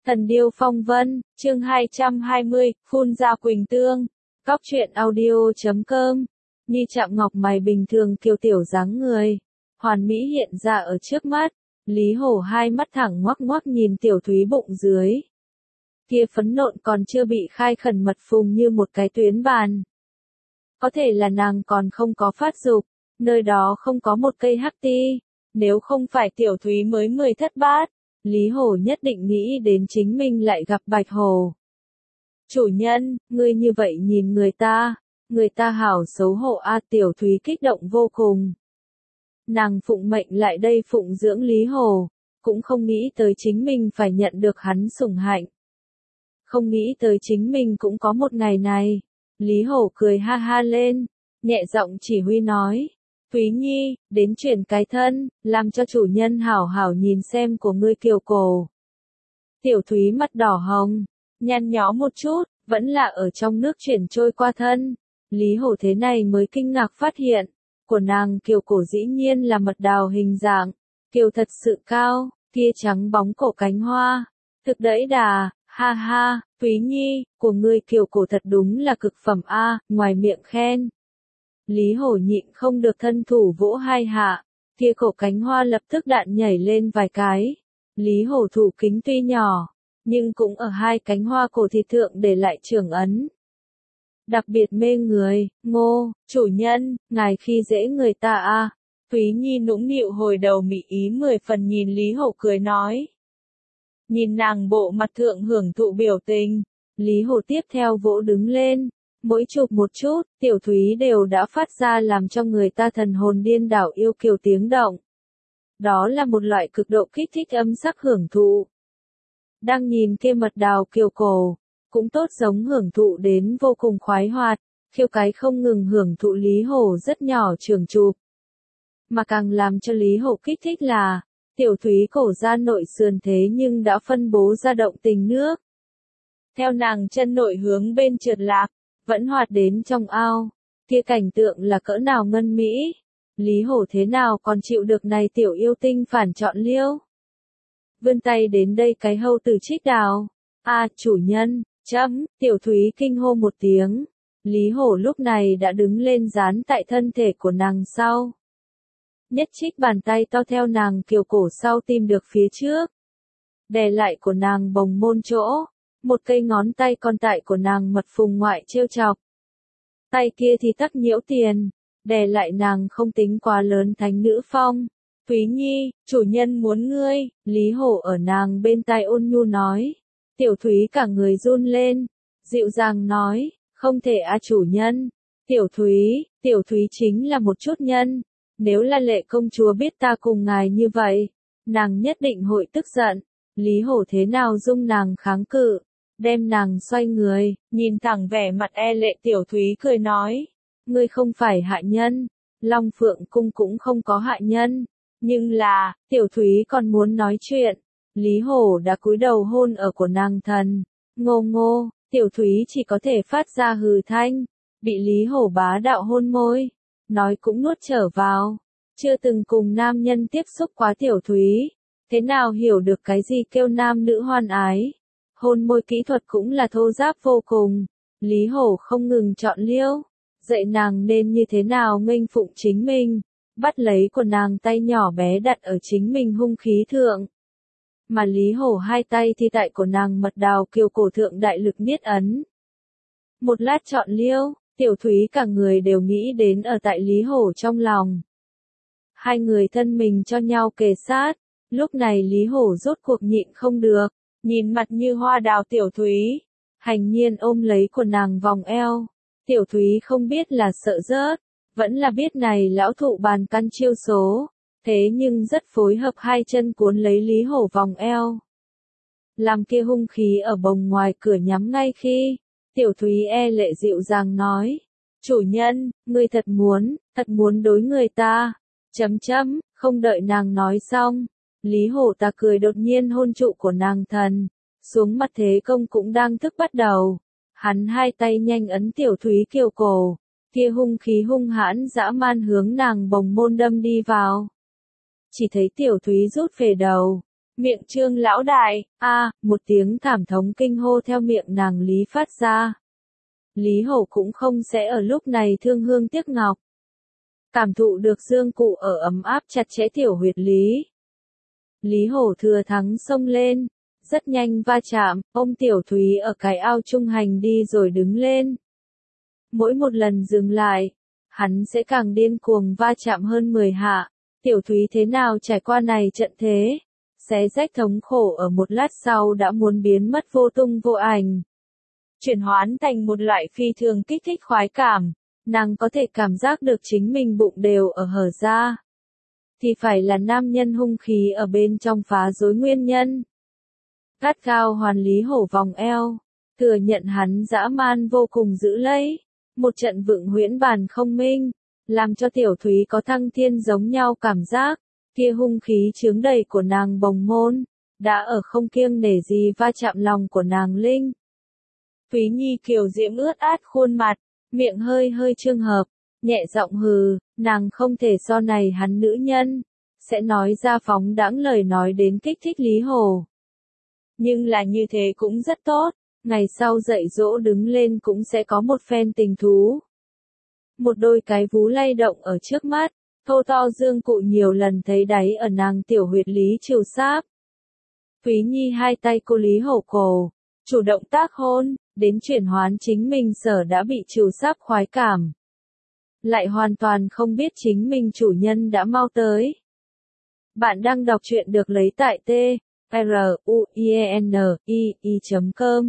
Thần điêu phong vân, chương 220, phun ra quỳnh tương. Cóc truyện audio.com. Ni Chạm Ngọc mày bình thường kiều tiểu dáng người, hoàn mỹ hiện ra ở trước mắt. Lý Hổ hai mắt thẳng ngoắc ngoắc nhìn Tiểu Thúy bụng dưới. Kia phấn nộn còn chưa bị khai khẩn mật phùng như một cái tuyến bàn. Có thể là nàng còn không có phát dục, nơi đó không có một cây hắc ti. Nếu không phải Tiểu Thúy mới 10 thất bát, Lý Hổ nhất định nghĩ đến chính mình lại gặp Bạch Hổ. Chủ nhân, ngươi như vậy nhìn người ta hảo xấu hổ a. Tiểu Thúy kích động vô cùng. Nàng phụng mệnh lại đây phụng dưỡng Lý Hổ, cũng không nghĩ tới chính mình phải nhận được hắn sủng hạnh. Không nghĩ tới chính mình cũng có một ngày này. Lý Hổ cười ha ha lên, nhẹ giọng chỉ huy nói. Thúy Nhi, đến chuyển cái thân, làm cho chủ nhân hảo hảo nhìn xem của ngươi kiều cổ. Tiểu Thúy mặt đỏ hồng, nhăn nhó một chút, vẫn là ở trong nước chuyển trôi qua thân. Lý Hổ thế này mới kinh ngạc phát hiện, của nàng kiều cổ dĩ nhiên là mật đào hình dạng, kiều thật sự cao, kia trắng bóng cổ cánh hoa, thực đẫy đà, ha ha, Thúy Nhi, của ngươi kiều cổ thật đúng là cực phẩm a, ngoài miệng khen. Lý Hổ nhịn không được thân thủ vỗ hai hạ, kia cổ cánh hoa lập tức đạn nhảy lên vài cái. Lý Hổ thủ kính tuy nhỏ, nhưng cũng ở hai cánh hoa cổ thịt thượng để lại trưởng ấn. Đặc biệt mê người, ngô, chủ nhân, ngài khi dễ người ta a. Thúy Nhi nũng nịu hồi đầu mị ý 10 phần nhìn Lý Hổ cười nói. Nhìn nàng bộ mặt thượng hưởng thụ biểu tình, Lý Hổ tiếp theo vỗ đứng lên. Mỗi chụp một chút, Tiểu Thúy đều đã phát ra làm cho người ta thần hồn điên đảo yêu kiều tiếng động. Đó là một loại cực độ kích thích âm sắc hưởng thụ. Đang nhìn kia mật đào kiều cổ, cũng tốt giống hưởng thụ đến vô cùng khoái hoạt, khiêu cái không ngừng hưởng thụ Lý Hổ rất nhỏ trường chụp. Mà càng làm cho Lý Hổ kích thích là, Tiểu Thúy cổ ra nội sườn thế nhưng đã phân bố ra động tình nước. Theo nàng chân nội hướng bên trượt lạc, vẫn hoạt đến trong ao, kia cảnh tượng là cỡ nào ngân mỹ. Lý Hổ thế nào còn chịu được này tiểu yêu tinh phản chọn liêu. Vươn tay đến đây cái hâu từ trích đào. Chủ nhân, Tiểu Thúy kinh hô một tiếng. Lý Hổ lúc này đã đứng lên dán tại thân thể của nàng sau. Nhất trích bàn tay to theo nàng kiều cổ sau tìm được phía trước. Đè lại của nàng bồng môn chỗ. Một cây ngón tay con tại của nàng mật phùng ngoại trêu chọc. Tay kia thì tắc nhiễu tiền, đè lại nàng không tính quá lớn thánh nữ phong. Thúy Nhi, chủ nhân muốn ngươi, Lý Hổ ở nàng bên tai ôn nhu nói. Tiểu Thúy cả người run lên, dịu dàng nói, không thể chủ nhân. Tiểu Thúy chính là một chút nhân, nếu là Lệ công chúa biết ta cùng ngài như vậy, nàng nhất định hội tức giận. Lý Hổ thế nào dung nàng kháng cự. Đem nàng xoay người, nhìn thẳng vẻ mặt lệ Tiểu Thúy cười nói. Ngươi không phải hạ nhân, Long Phượng Cung cũng không có hạ nhân. Nhưng là, Tiểu Thúy còn muốn nói chuyện. Lý Hổ đã cúi đầu hôn ở của nàng thần. Ngô, Tiểu Thúy chỉ có thể phát ra hừ thanh. Bị Lý Hổ bá đạo hôn môi. Nói cũng nuốt trở vào. Chưa từng cùng nam nhân tiếp xúc quá Tiểu Thúy. Thế nào hiểu được cái gì kêu nam nữ hoan ái. Hôn môi kỹ thuật cũng là thô ráp vô cùng. Lý Hổ không ngừng chọn liêu. Dạy nàng nên như thế nào nghênh phụng chính mình. Bắt lấy của nàng tay nhỏ bé đặt ở chính mình hung khí thượng. Mà Lý Hổ hai tay thì tại của nàng mật đào kiều cổ thượng đại lực niết ấn. Một lát chọn liêu, Tiểu Thúy cả người đều nghĩ đến ở tại Lý Hổ trong lòng. Hai người thân mình cho nhau kề sát. Lúc này Lý Hổ rốt cuộc nhịn không được. Nhìn mặt như hoa đào Tiểu Thúy, hành nhiên ôm lấy của nàng vòng eo. Tiểu Thúy không biết là sợ rớt, vẫn là biết này lão thụ bàn căn chiêu số, thế nhưng rất phối hợp hai chân cuốn lấy Lý Hổ vòng eo. Làm kia hung khí ở bồng ngoài cửa nhắm ngay khi, Tiểu Thúy lệ dịu dàng nói, chủ nhân, ngươi thật muốn đối người ta, không đợi nàng nói xong. Lý Hổ ta cười đột nhiên hôn trụ của nàng thần, xuống mặt thế công cũng đang thức bắt đầu. Hắn hai tay nhanh ấn Tiểu Thúy kiều cổ, kia hung khí hung hãn dã man hướng nàng bồng môn đâm đi vào. Chỉ thấy Tiểu Thúy rút về đầu, Miệng Trương lão đại, một tiếng thảm thống kinh hô theo miệng nàng Lý phát ra. Lý Hổ cũng không sẽ ở lúc này thương hương tiếc ngọc. Cảm thụ được dương cụ ở ấm áp chặt chẽ tiểu huyệt Lý. Lý Hổ thừa thắng xông lên, rất nhanh va chạm, ôm Tiểu Thúy ở cái ao trung hành đi rồi đứng lên. Mỗi một lần dừng lại, hắn sẽ càng điên cuồng va chạm hơn 10 hạ. Tiểu Thúy thế nào trải qua này trận thế, xé rách thống khổ ở một lát sau đã muốn biến mất vô tung vô ảnh. Chuyển hoán thành một loại phi thường kích thích khoái cảm, nàng có thể cảm giác được chính mình bụng đều ở hở ra. Thì phải là nam nhân hung khí ở bên trong phá rối nguyên nhân. Gắt gao hoàn Lý Hổ vòng eo, thừa nhận hắn dã man vô cùng dữ lấy. Một trận vượng huyễn bàn không minh, làm cho Tiểu Thúy có thăng thiên giống nhau cảm giác, kia hung khí chướng đầy của nàng bồng môn, đã ở không kiêng nể gì va chạm lòng của nàng linh. Thúy Nhi kiều diễm ướt át khuôn mặt, miệng hơi hơi trương hợp, nhẹ giọng hừ, nàng không thể do này hắn nữ nhân, sẽ nói ra phóng đãng lời nói đến kích thích Lý Hổ. Nhưng là như thế cũng rất tốt, ngày sau dạy dỗ đứng lên cũng sẽ có một phen tình thú. Một đôi cái vú lay động ở trước mắt, thô to dương cụ nhiều lần thấy đáy ở nàng tiểu huyệt Lý chiều sáp. Thúy Nhi hai tay cô Lý Hổ cổ, chủ động tác hôn, đến chuyển hoán chính mình sở đã bị chiều sáp khoái cảm. Lại hoàn toàn không biết chính mình chủ nhân đã mau tới. Bạn đang đọc truyện được lấy tại truyenii.com.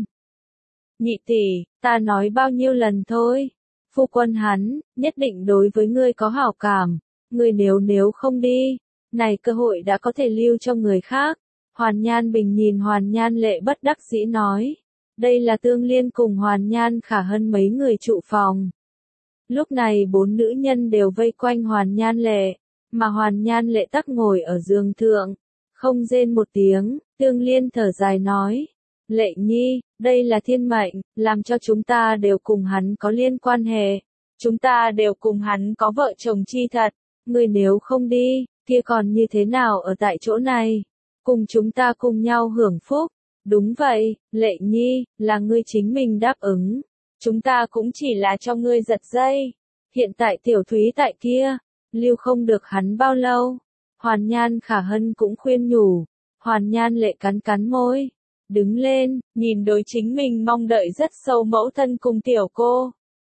Nhị tỷ, ta nói bao nhiêu lần thôi. Phu quân hắn, nhất định đối với ngươi có hảo cảm. Ngươi nếu không đi, này cơ hội đã có thể lưu cho người khác. Hoàn Nhan Bình nhìn Hoàn Nhan Lệ bất đắc dĩ nói. Đây là Tương Liên cùng Hoàn Nhan Khả Hân mấy người trụ phòng. Lúc này 4 nữ nhân đều vây quanh Hoàn Nhan Lệ, mà Hoàn Nhan Lệ tắc ngồi ở giường thượng, không rên một tiếng. Tương Liên thở dài nói. Lệ Nhi, đây là thiên mệnh, làm cho chúng ta đều cùng hắn có liên quan hệ. Chúng ta đều cùng hắn có vợ chồng chi thật. Ngươi nếu không đi, kia còn như thế nào ở tại chỗ này? Cùng chúng ta cùng nhau hưởng phúc. Đúng vậy, Lệ Nhi, là ngươi chính mình đáp ứng. Chúng ta cũng chỉ là cho ngươi giật dây. Hiện tại Tiểu Thúy tại kia, lưu không được hắn bao lâu. Hoàn Nhan Khả Hân cũng khuyên nhủ. Hoàn Nhan Lệ cắn cắn môi. Đứng lên, nhìn đối chính mình mong đợi rất sâu mẫu thân cùng tiểu cô.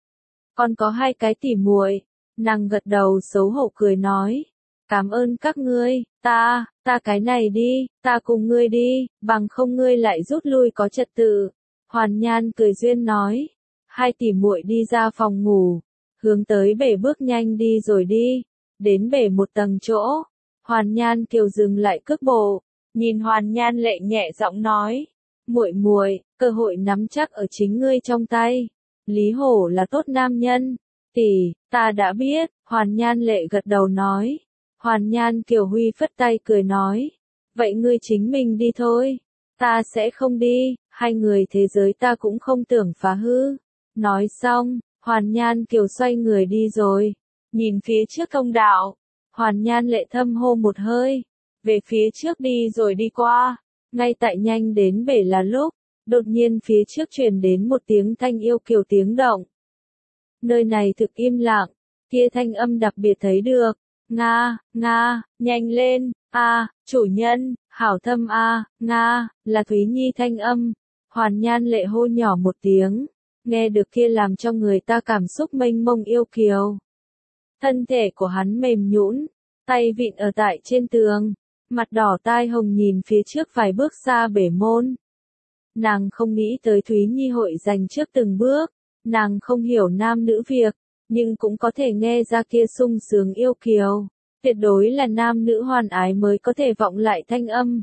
Còn có 2 cái tỉ muội, nàng gật đầu xấu hổ cười nói. Cảm ơn các ngươi, ta cái này đi, ta cùng ngươi đi, bằng không ngươi lại rút lui có trật tự. Hoàn Nhan cười duyên nói. 2 tỉ muội đi ra phòng ngủ, hướng tới bể bước nhanh đi rồi đi. Đến bể một tầng chỗ, Hoàn Nhan Kiều dừng lại cước bộ. Nhìn Hoàn Nhan Lệ nhẹ giọng nói, muội muội, cơ hội nắm chắc ở chính ngươi trong tay. Lý Hổ là tốt nam nhân. Tỷ, ta đã biết. Hoàn Nhan Lệ gật đầu nói. Hoàn Nhan Kiều Huy phất tay cười nói, vậy ngươi chính mình đi thôi. Ta sẽ không đi, 2 người thế giới ta cũng không tưởng phá hư. Nói xong, Hoàn Nhan Kiều xoay người đi rồi. Nhìn phía trước thông đạo, Hoàn Nhan Lệ thâm hô một hơi. Về phía trước đi rồi đi qua, ngay tại nhanh đến bể là lúc, đột nhiên phía trước truyền đến một tiếng thanh yêu kiều tiếng động. Nơi này thực im lặng, kia thanh âm đặc biệt thấy được. Nga, nhanh lên, chủ nhân, hảo thâm Nga, là Thúy Nhi thanh âm. Hoàn Nhan Lệ hô nhỏ một tiếng, nghe được kia làm cho người ta cảm xúc mênh mông yêu kiều. Thân thể của hắn mềm nhũn, tay vịn ở tại trên tường. Mặt đỏ tai hồng nhìn phía trước vài bước xa bể môn. Nàng không nghĩ tới Thúy Nhi hội giành trước từng bước. Nàng không hiểu nam nữ việc, nhưng cũng có thể nghe ra kia sung sướng yêu kiều. Tuyệt đối là nam nữ hoàn ái mới có thể vọng lại thanh âm.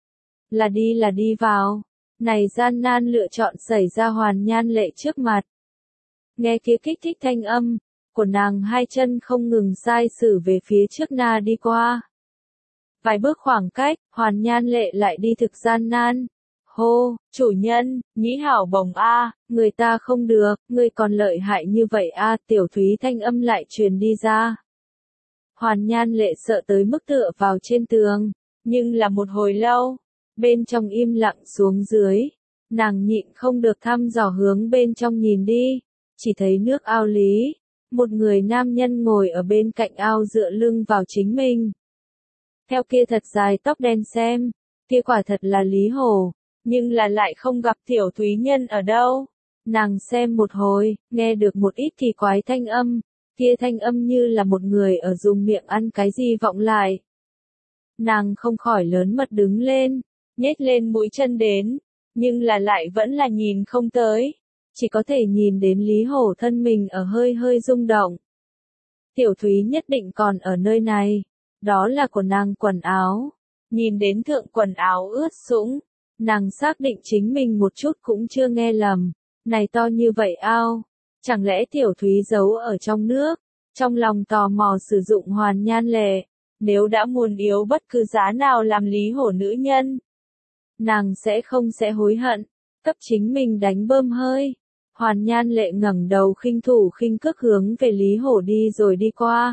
Là đi vào. Này gian nan lựa chọn xảy ra Hoàn Nhan Lệ trước mặt. Nghe kia kích thích thanh âm, của nàng 2 chân không ngừng sai sử về phía trước na đi qua. Vài bước khoảng cách, Hoàn Nhan Lệ lại đi thực gian nan. Hô, chủ nhân, nhĩ hảo bồng người ta không được, ngươi còn lợi hại như vậy Tiểu Thúy thanh âm lại truyền đi ra. Hoàn Nhan Lệ sợ tới mức tựa vào trên tường, Nhưng là một hồi lâu, bên trong im lặng xuống dưới, nàng nhịn không được thăm dò hướng bên trong nhìn đi, chỉ thấy nước ao lý, một người nam nhân ngồi ở bên cạnh ao dựa lưng vào chính mình. Theo kia thật dài tóc đen xem, kia quả thật là Lý Hổ, nhưng là lại không gặp Tiểu Thúy Nhân ở đâu. Nàng xem một hồi, nghe được một ít kỳ quái thanh âm, kia thanh âm như là một người ở dùng miệng ăn cái gì vọng lại. Nàng không khỏi lớn mật đứng lên, nhếch lên mũi chân đến, nhưng là lại vẫn là nhìn không tới, chỉ có thể nhìn đến Lý Hổ thân mình ở hơi hơi rung động. Tiểu Thúy nhất định còn ở nơi này, đó là của nàng quần áo, nhìn đến thượng quần áo ướt sũng, nàng xác định chính mình một chút cũng chưa nghe lầm, này to như vậy ao, chẳng lẽ Tiểu Thúy giấu ở trong nước, trong lòng tò mò sử dụng Hoàn Nhan Lệ, nếu đã muốn yếu bất cứ giá nào làm Lý Hổ nữ nhân. Nàng sẽ hối hận, cấp chính mình đánh bơm hơi. Hoàn Nhan Lệ ngẩng đầu khinh thủ khinh cước hướng về Lý Hổ đi rồi đi qua.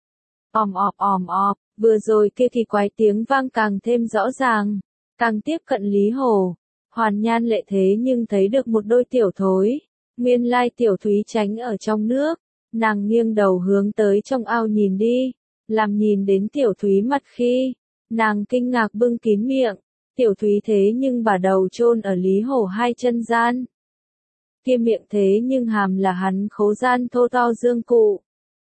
Òm ọp, vừa rồi kia kỳ quái tiếng vang càng thêm rõ ràng, càng tiếp cận Lý Hổ. Hoàn Nhan Lệ thế nhưng thấy được một đôi tiểu thối, nguyên lai Tiểu Thúy tránh ở trong nước, nàng nghiêng đầu hướng tới trong ao nhìn đi, làm nhìn đến Tiểu Thúy mặt khi, nàng kinh ngạc bưng kín miệng. Tiểu Thúy thế nhưng bà đầu chôn ở Lý Hổ hai chân gian. Kia miệng thế nhưng hàm là hắn khố gian thô to dương cụ.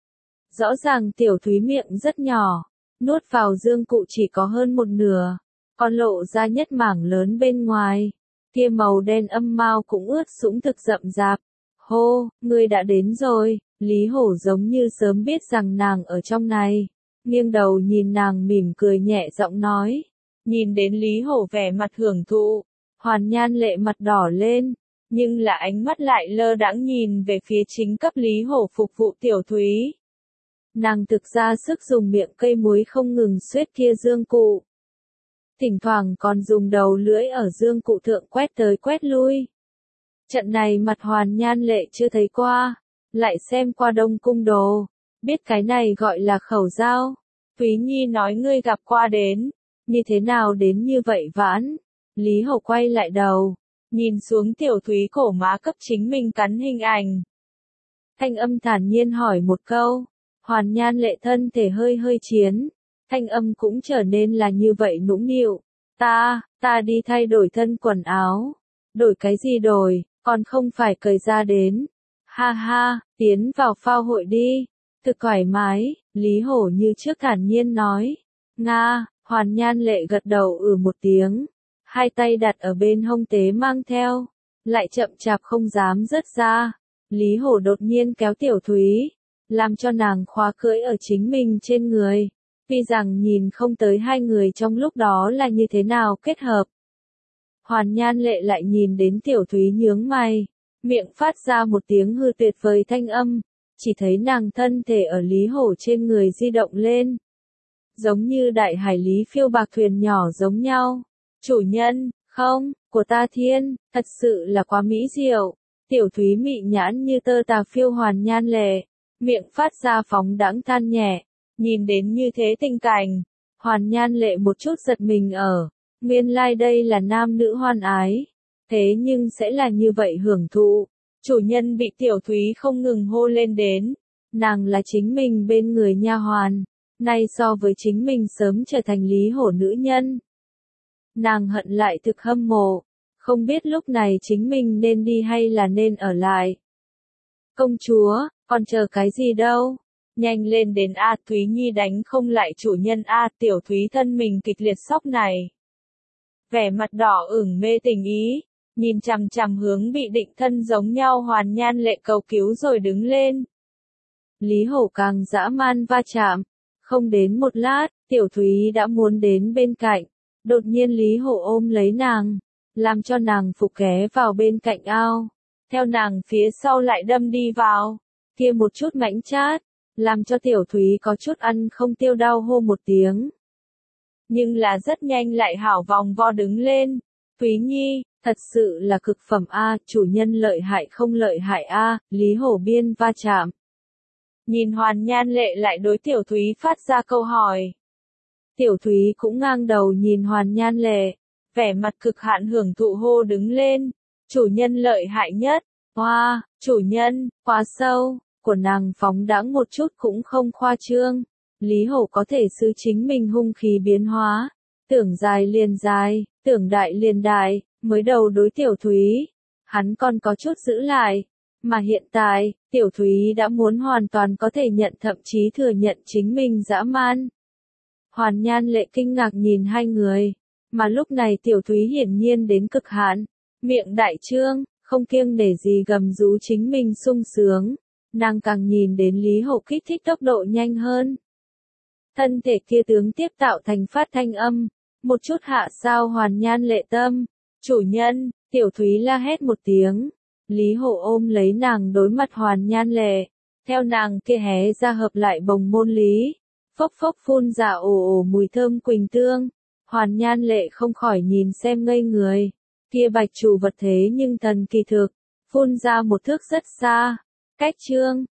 Rõ ràng Tiểu Thúy miệng rất nhỏ, nuốt vào dương cụ chỉ có hơn một nửa, còn lộ ra nhất mảng lớn bên ngoài. Kia màu đen âm mao cũng ướt sũng thực rậm rạp. Hô, ngươi đã đến rồi, Lý Hổ giống như sớm biết rằng nàng ở trong này. Nghiêng đầu nhìn nàng mỉm cười nhẹ giọng nói. Nhìn đến Lý Hổ vẻ mặt hưởng thụ, Hoàn Nhan Lệ mặt đỏ lên, nhưng là ánh mắt lại lơ đãng nhìn về phía chính cấp Lý Hổ phục vụ Tiểu Thúy. Nàng thực ra sức dùng miệng cây muối không ngừng xuết kia dương cụ. Thỉnh thoảng còn dùng đầu lưỡi ở dương cụ thượng quét tới quét lui. Trận này mặt Hoàn Nhan Lệ chưa thấy qua, lại xem qua Đông Cung đồ, biết cái này gọi là khẩu dao. Thúy Nhi nói ngươi gặp qua đến. Như thế nào đến như vậy vãn? Lý Hổ quay lại đầu, nhìn xuống Tiểu Thúy cổ má cấp chính mình cắn hình ảnh. Thanh âm thản nhiên hỏi một câu, Hoàn Nhan Lệ thân thể hơi hơi chiến, thanh âm cũng trở nên là như vậy nũng nịu. Ta đi thay đổi thân quần áo. Đổi cái gì đổi, còn không phải cởi ra đến. Ha ha, tiến vào phao hội đi. Thực thoải mái, Lý Hổ như trước thản nhiên nói. Nga. Hoàn Nhan Lệ gật đầu một tiếng, hai tay đặt ở bên hông tế mang theo, lại chậm chạp không dám rớt ra. Lý Hổ đột nhiên kéo Tiểu Thúy, làm cho nàng khóa cưỡi ở chính mình trên người, tuy rằng nhìn không tới hai người trong lúc đó là như thế nào kết hợp. Hoàn Nhan Lệ lại nhìn đến Tiểu Thúy nhướng mày, miệng phát ra một tiếng hư tuyệt vời thanh âm, chỉ thấy nàng thân thể ở Lý Hổ trên người di động lên. Giống như đại hải lý phiêu bạc thuyền nhỏ giống nhau. Chủ nhân, không, của ta thiên, thật sự là quá mỹ diệu. Tiểu Thúy mị nhãn như tơ tà phiêu Hoàn Nhan Lệ, miệng phát ra phóng đãng than nhẹ, nhìn đến như thế tình cảnh. Hoàn Nhan Lệ một chút giật mình nguyên lai đây là nam nữ hoan ái. Thế nhưng sẽ là như vậy hưởng thụ. Chủ nhân bị Tiểu Thúy không ngừng hô lên đến. Nàng là chính mình bên người nha hoàn. Nay so với chính mình sớm trở thành Lý Hổ nữ nhân. Nàng hận lại thực hâm mộ, không biết lúc này chính mình nên đi hay là nên ở lại. Công chúa, còn chờ cái gì đâu? Nhanh lên đến A Thúy Nhi đánh không lại chủ nhân A Tiểu Thúy thân mình kịch liệt sốc này. Vẻ mặt đỏ ửng mê tình ý, nhìn chằm chằm hướng bị định thân giống nhau Hoàn Nhan Lệ cầu cứu rồi đứng lên. Lý Hổ càng dã man va chạm. Không đến một lát, Tiểu Thúy đã muốn đến bên cạnh. Đột nhiên Lý Hổ ôm lấy nàng, làm cho nàng phục ghé vào bên cạnh ao. Theo nàng phía sau lại đâm đi vào. Kia một chút mãnh chát, làm cho Tiểu Thúy có chút ăn không tiêu đau hô một tiếng. Nhưng là rất nhanh lại hảo vòng vo đứng lên. Thúy Nhi, thật sự là cực phẩm A, chủ nhân lợi hại không lợi hại A, Lý Hổ biên va chạm. Nhìn Hoàn Nhan Lệ lại đối Tiểu Thúy phát ra câu hỏi. Tiểu Thúy cũng ngang đầu nhìn Hoàn Nhan Lệ, vẻ mặt cực hạn hưởng thụ hô đứng lên. Chủ nhân lợi hại nhất. Wow, chủ nhân, quá sâu, của nàng phóng đãng một chút cũng không khoa trương. Lý Hổ có thể xử chính mình hung khí biến hóa. Tưởng dài liền dài, tưởng đại liền đại, mới đầu đối Tiểu Thúy. Hắn còn có chút giữ lại. Mà hiện tại, Tiểu Thúy đã muốn hoàn toàn có thể nhận thậm chí thừa nhận chính mình dã man. Hoàn Nhan Lệ kinh ngạc nhìn hai người. Mà lúc này Tiểu Thúy hiển nhiên đến cực hạn. Miệng đại trương, không kiêng nể gì gầm rú chính mình sung sướng. Nàng càng nhìn đến Lý Hổ kích thích tốc độ nhanh hơn. Thân thể kia tướng tiếp tạo thành phát thanh âm. Một chút hạ sao Hoàn Nhan Lệ tâm. Chủ nhân, Tiểu Thúy la hét một tiếng. Lý Hổ ôm lấy nàng đối mặt Hoàn Nhan Lệ. Theo nàng kia hé ra hợp lại bồng môn lý. Phốc phốc phun ra ồ ồ mùi thơm quỳnh tương. Hoàn Nhan Lệ không khỏi nhìn xem ngây người. Kia bạch chủ vật thế nhưng thần kỳ thực. Phun ra một thước rất xa. Cách trương,